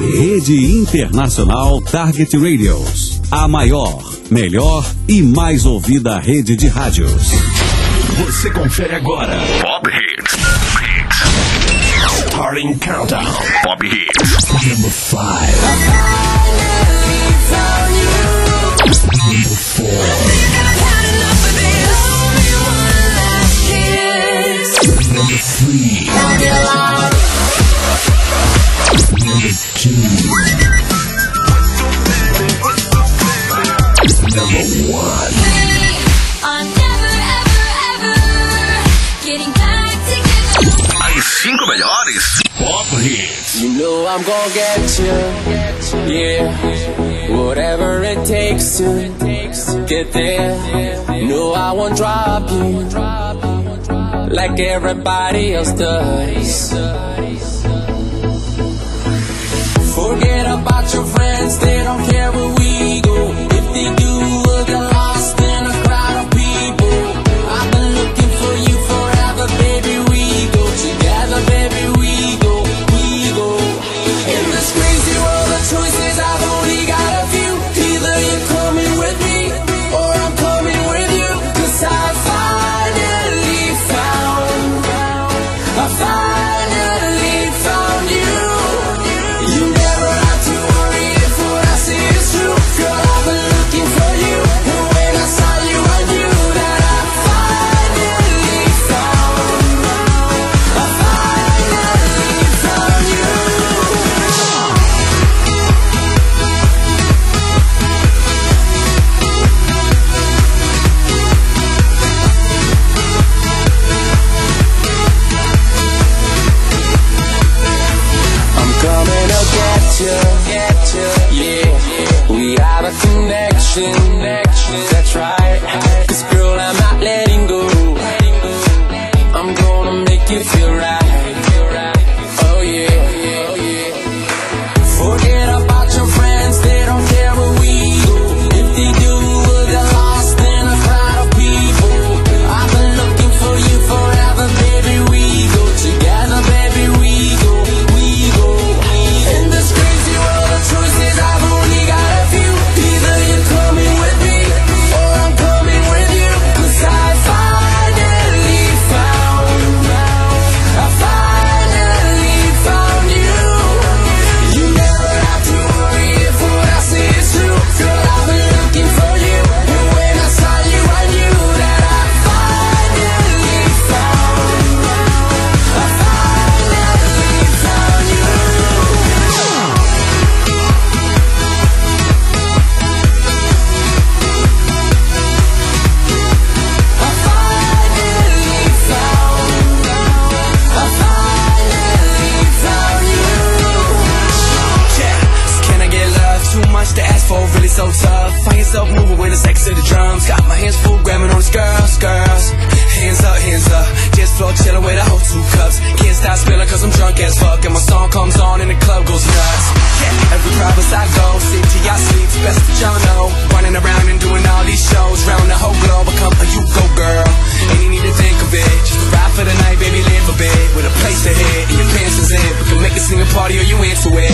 Rede Internacional Target Radios. A maior, melhor e mais ouvida rede de rádios. Você confere agora Pop Hits. Starting Countdown. Pop Hits. Number 5. Number 4. Number 3. Number 2. Number 1. As 5 melhores Pop Hits. You know I'm gonna get you, yeah. Whatever it takes to get there. No, I won't drop you like everybody else does. Forget about your friends, they don't care where we go. If they do, we'll get lost in a crowd of people. I've been looking for you forever, baby. We go together, baby. We go. In this crazy world of choices, I've only got a few. Either you're coming with me, or I'm coming with you. 'Cause I finally found you. You never have to worry if what I say is true. Girl, I've been looking for you, and when I saw you, I knew that I finally found you. I'm coming to get you, yeah. We have a connection, that's right. 'Cause girl, I'm not letting go. I'm gonna make you feel right. Oh yeah. Forget about your friends, they don't care where we go. If they do, we'll get lost in a crowd of people. I've been looking for you forever, baby. We go together, baby. We go. In this crazy world of choices, I've only got a few. Either you're coming with me, or I'm coming with you. 'Cause I finally found you. You never have to worry if what I say is true. Girl, I've been looking for you, and when I saw you, I knew that I finally found you. Can I get love? Too much to ask for, really so tough. Find yourself moving with the sex of the drums. Got my hands full, grabbing on these girls. Hands up. Just floor chilling with a whole 2 cups. Can't stop spilling 'cause I'm drunk as fuck. And my song comes on and the club goes nuts. Yeah, every province I go, city I sleep, best that y'all know. Running around and doing all these shows, round the whole globe. I come for you, go girl. Ain't you need to think of it. Just ride for the night, baby, live a bit. With a place to hit, and your pants is in. We can make a singing party or you into it.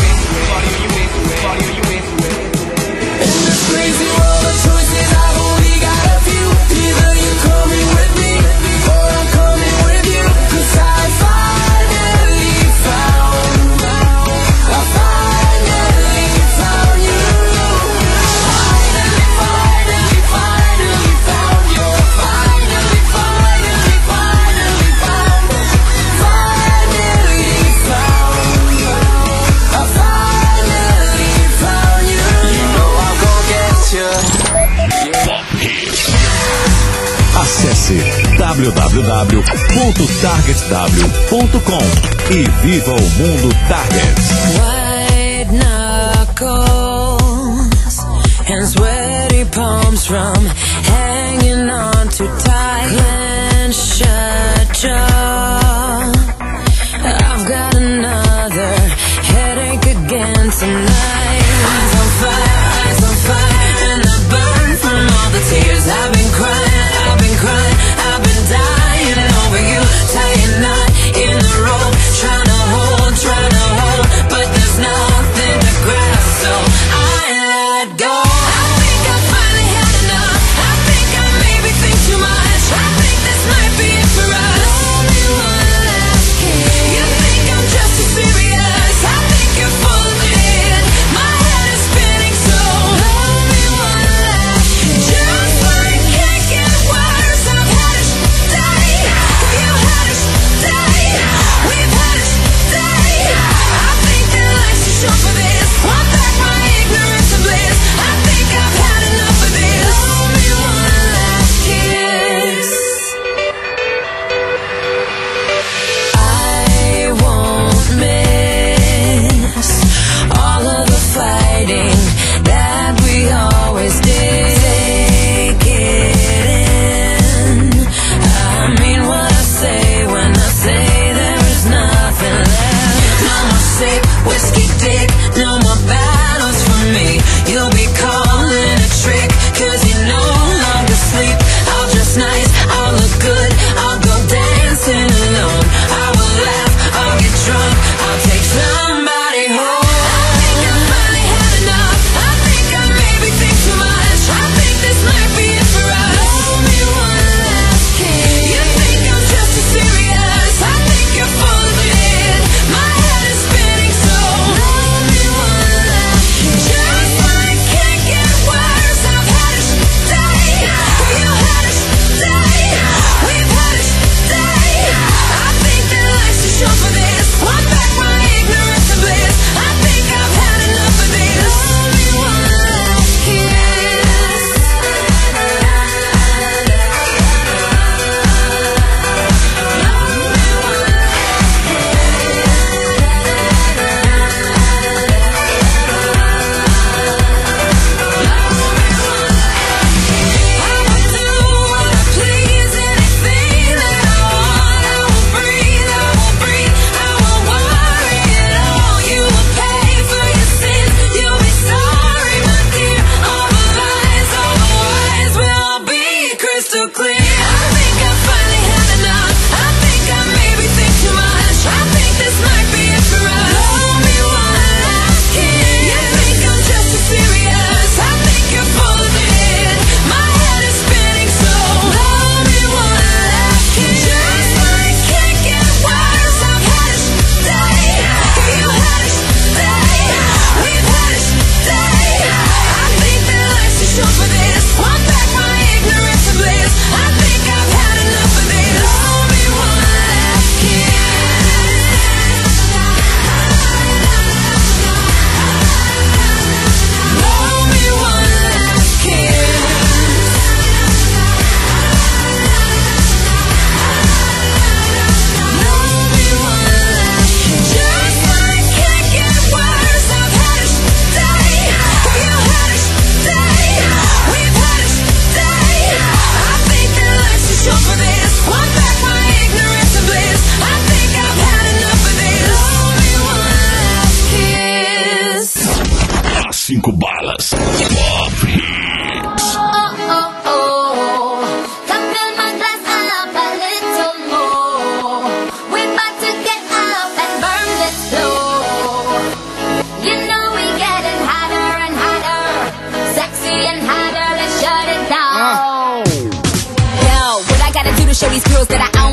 In this crazy world of choices, I've only got a few. Either you're coming with me, or I'm coming with you. 'Cause I finally found you. Finally found you. You know I'm gonna get you. Acesse www.targetw.com e viva o mundo Target. White knuckles and sweaty palms from hanging on too tight. Clench shut jaw. I've got another headache again tonight. Eyes on fire, and I burn from all the tears I've been crying. I've been dying over you, tying knot in the rope, trying to hold, but there's no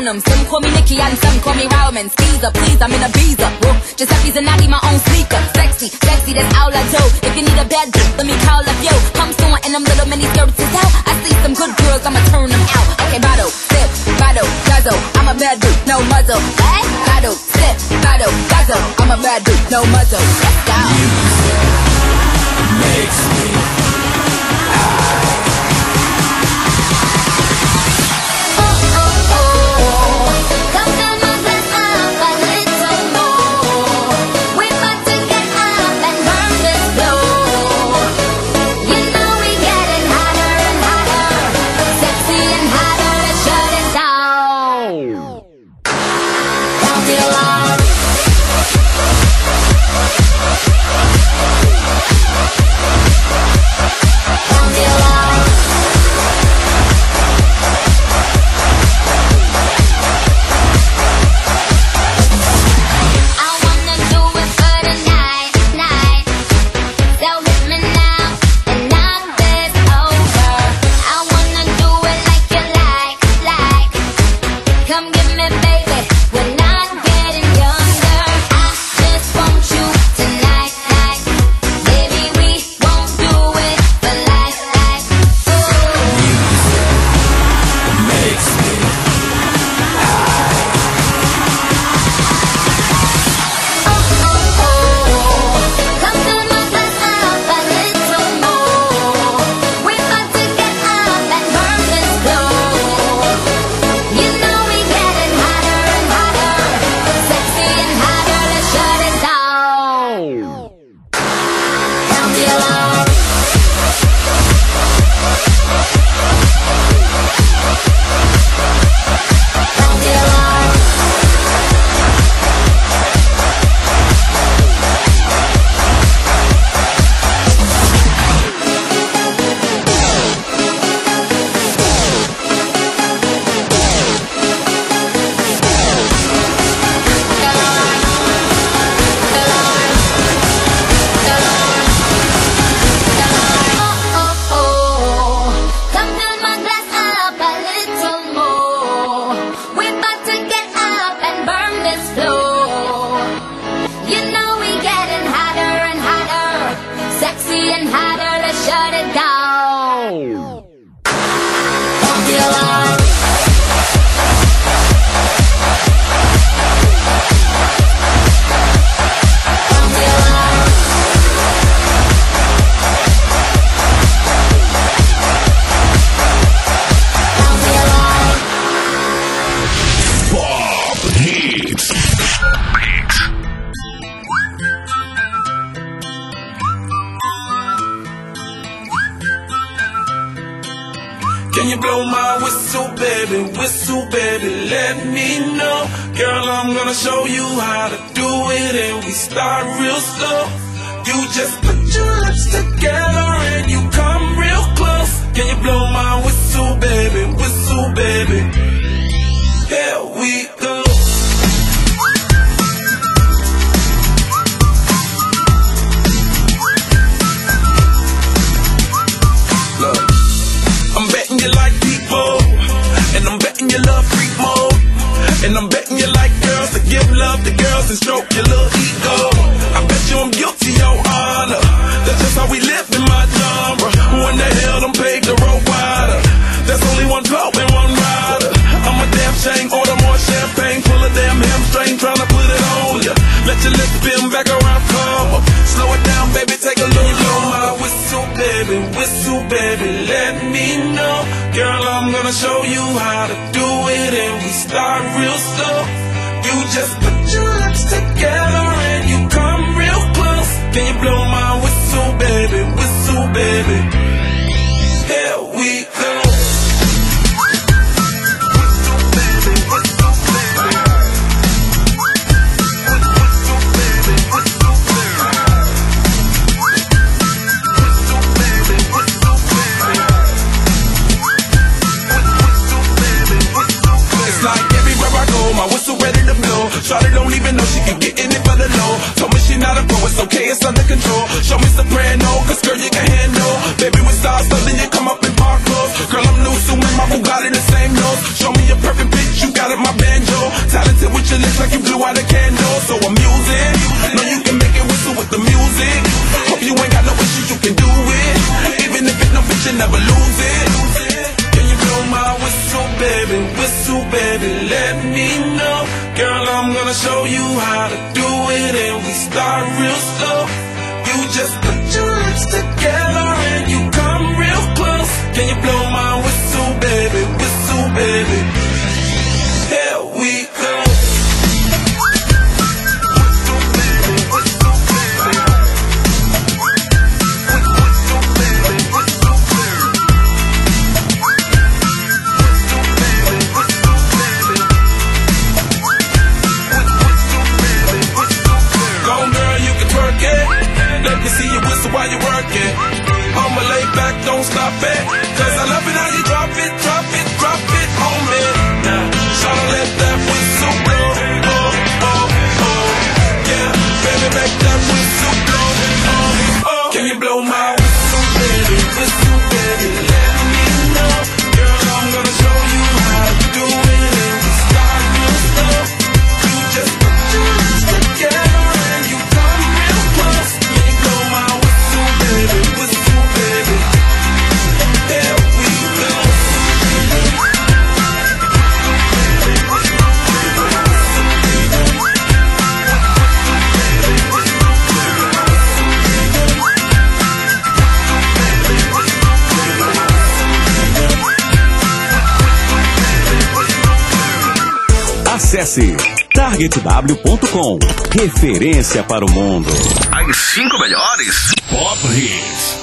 own them. Some call me Nikki and some call me Rowman. Skeezer, please, I'm in a visa. Whoa. Giuseppe's and I need my own sneaker. Sexy, sexy, that's all I do. If you need a bad bitch, let me call up yo. Come soon and them little mini skirts is out. I see some good girls, I'ma turn them out. Okay, bottle, sip, bottle, guzzle. I'm a bad bitch, no muzzle. What? Bottle, sip, bottle, guzzle. I'm a bad bitch, no muzzle. Let's go. Makes me Can you blow my whistle, baby, let me know. Girl, I'm gonna show you how to do it, and we start real slow. You just put your lips together and you come real close. Can you blow my whistle, baby, here we go. Look, I'm betting you like people, and I'm betting you love freak mode, and I'm betting you like girls to give love to girls and stroke your little ego. I bet you I'm guilty, your honor. That's just how we live in my genre. Who in the hell done paved the road wider? There's only one blow and one rider. I'm a damn shame, order more champagne, pull a damn hamstring, tryna put it on ya. Let your lips spin back around, come up. Slow it down, baby, take a look. Blow my whistle, baby, let me know. Girl, I'm gonna show you how to do it, and we start real slow. You just put your lips together and you come real close. Can you blow my whistle, baby, here we go. My whistle ready to blow. Shawty don't even know she can get in it for the low. Told me she not a pro, it's okay, it's under control. Show me soprano, cause girl you can handle. Baby we start something, you come up in park clothes. Girl I'm new, so my Bugatti the same nose. Show me your perfect bitch, you got it, my blew out a candle, so I'm using. Know you can make it whistle with the music. Hope you ain't got no issues, you can do it. Even if it's no bitch, you never lose it. Can you blow my whistle, baby, let me know. Girl, I'm gonna show you how to do it, and we start real slow. You just put your lips together and you come real close. Can you blow my whistle, baby, here we go. Let me see you whistle while you work it. I'ma lay back, don't stop it. Cause I love it how you drop it on me. Now, tryna let that whistle blow. Oh, oh, oh. Yeah, baby, make that whistle blow. Oh, oh. Can you blow my whistle, baby, let me know. Girl, I'm gonna show you how to do it, and we start real slow. You just put your lips together and you come real close. Acesse targetw.com. Referência para o mundo. As 5 melhores Pop Hits.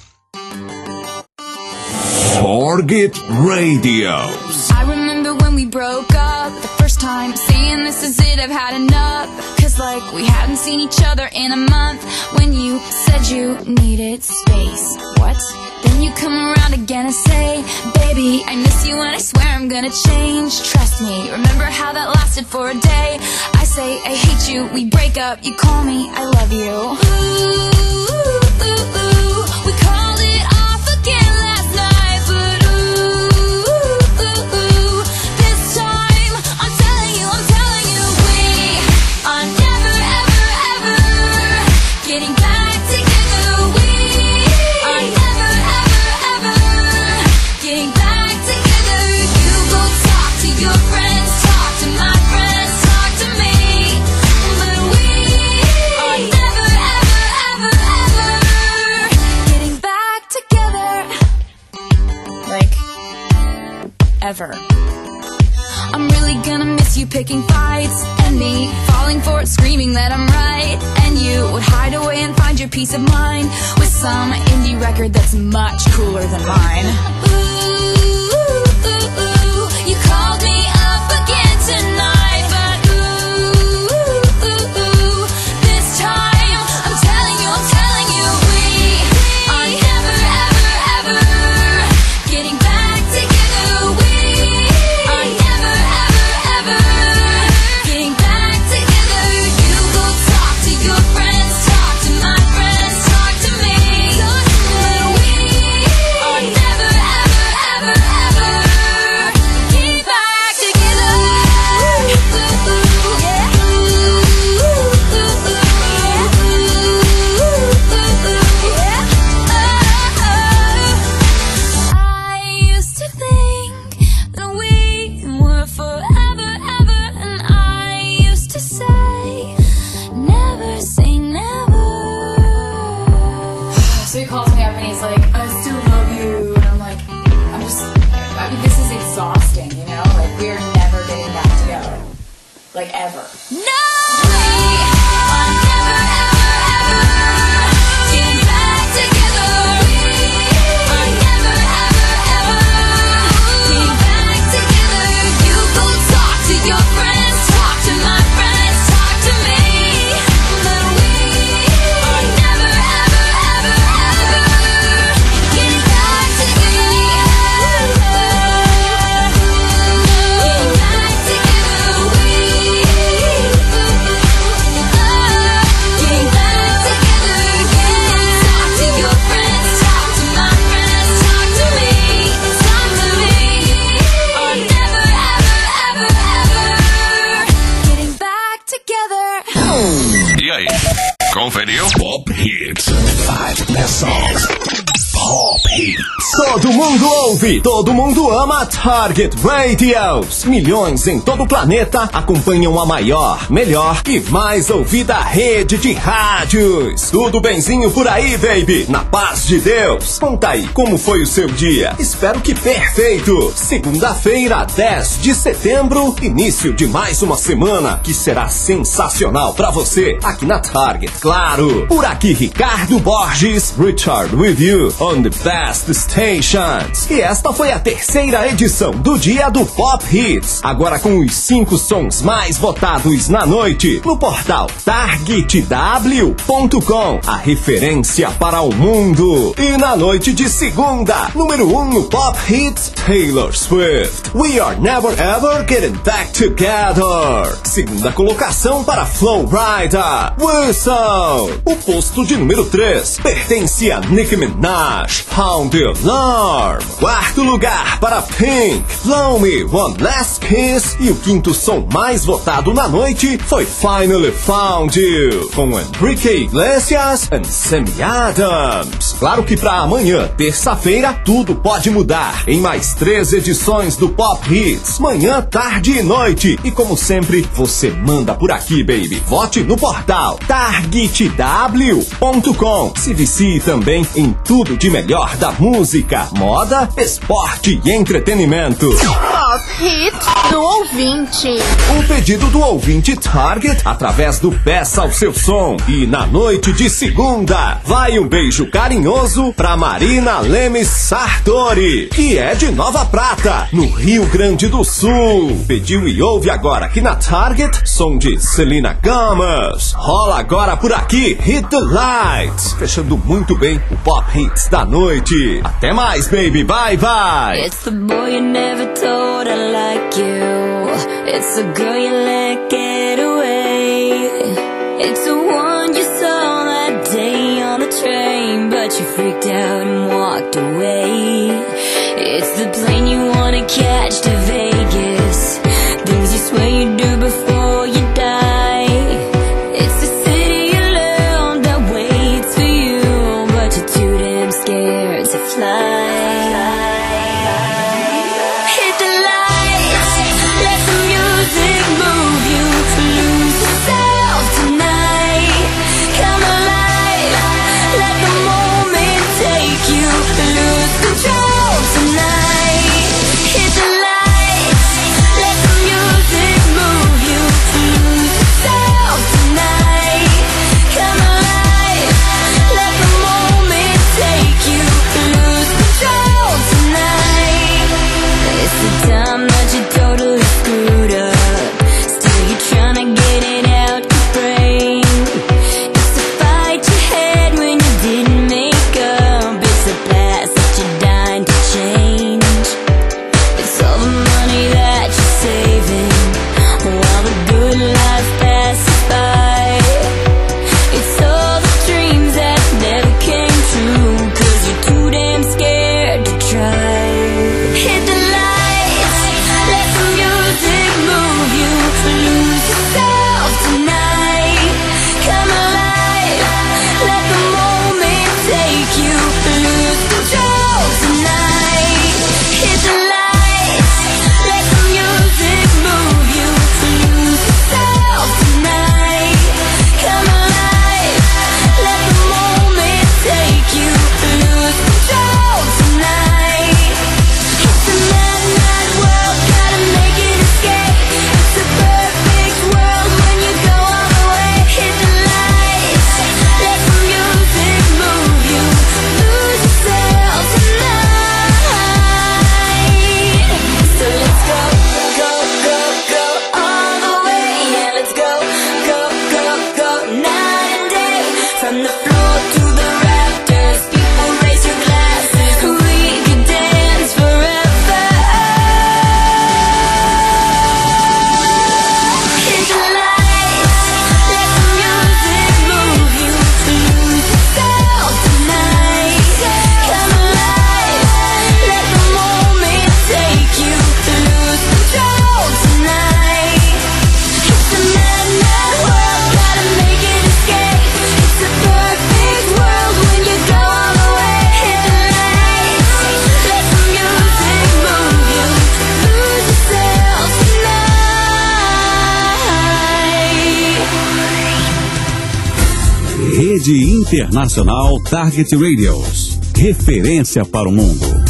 Target Radio. I remember when we broke up the first time, saying this is it, I've had enough. Cause like we hadn't seen each other in a month. When you said you needed space. What? Then you come around again and say, baby, I miss you and I swear I'm gonna change. Trust me, remember how that lasted for a day. I say I hate you, we break up, you call me, I love you. Ooh, ooh, ooh, we called it off again last night. But ooh, ooh, ooh, this time I'm telling you, we are never, ever, ever getting back together. We are never, ever, ever getting back together. You go talk to your friends, talk to my friends, talk to me. But we are never, ever, ever, ever getting back together. Like, ever. I'm really gonna miss you picking fights, and me falling for it, screaming that I'm right. And you would hide away and find your peace of mind with some indie record that's much cooler than mine. Ooh, ooh, ooh, you called me up again tonight. But ooh, ooh, ooh, this time I'm telling you, we are never, ever, ever getting back together. We are never, ever, ever getting back together. You go talk to your friends, talk to my friends, talk to me. But we are never, ever, ever, ever getting back together. I used to think that we were forever, ever, and I used to say, never say never. So he calls me up and he's like, I still love you. And I'm like, I mean, this is exhausting, you know? Like, we're never getting back together. Like, ever. No! We are never, ever, ever getting back together. We are never, ever, ever getting back together. You go talk to your friends, talk to my friends, talk to me. But we are never, ever, ever, ever getting back together. Getting back together. We conferiu? Pop Hits. 5 best songs. Pop Hits. Todo mundo ouve, todo mundo ama Target Radios. Milhões em todo o planeta acompanham a maior, melhor e mais ouvida rede de rádios. Tudo benzinho por aí, baby? Na paz de Deus. Conta aí, como foi o seu dia? Espero que perfeito. Segunda-feira, 10 de setembro, início de mais uma semana que será sensacional pra você aqui na Target, claro. Por aqui, Ricardo Borges, Richard with you on the best stations. E esta foi a terceira edição do Dia do Pop Hits. Agora com os 5 sons mais votados na noite no portal targetw.com, a referência para o mundo. E na noite de segunda, número 1 no Pop Hits, Taylor Swift, We Are Never Ever Getting Back Together. Segunda colocação para Flow Rider, Wilson. O posto de número 3 pertence a Nicki Minaj, Pound the Alarm. Quarto lugar para Pink, Blow Me One Last Kiss. E o quinto som mais votado na noite foi Finally Found You, com Enrique Iglesias e Sammy Adams. Claro que para amanhã, terça-feira, tudo pode mudar. Em mais 3 edições do Pop Hits, manhã, tarde e noite. E como sempre, você manda por aqui, baby. Vote no portal targetw.com. Se vicie também em tudo de melhor da música, moda, esporte e entretenimento. Pop Hits do ouvinte. O pedido do ouvinte Target através do Peça ao Seu Som. E na noite de segunda, vai um beijo carinhoso pra Marina Lemes Sartori, que é de Nova Prata, no Rio Grande do Sul. Pediu e ouve agora aqui na Target, som de Selena Gomez. Rola agora por aqui, Hit the Lights, fechando muito bem o Pop Hits da noite. Até mais, baby, bye bye. It's the boy you never told I like you. It's the girl you let get away. It's the one you saw that day on the train, but you freaked out and walked away. It's the plane you wanna catch to Vegas, things you swear you do before you die. It's the city you love that waits for you, but you're too damn scared to fly. Control tonight. Hit the light. Rede Internacional Target Radios. Referência para o mundo.